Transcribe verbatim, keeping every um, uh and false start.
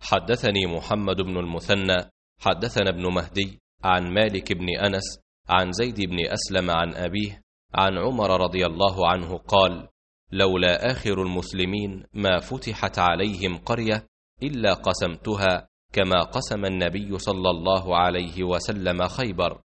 حدثني محمد بن المثنى حدثنا ابن مهدي عن مالك بن أنس عن زيد بن أسلم عن أبيه عن عمر رضي الله عنه قال: لولا آخر المسلمين ما فتحت عليهم قرية إلا قسمتها كما قسم النبي صلى الله عليه وسلم خيبر.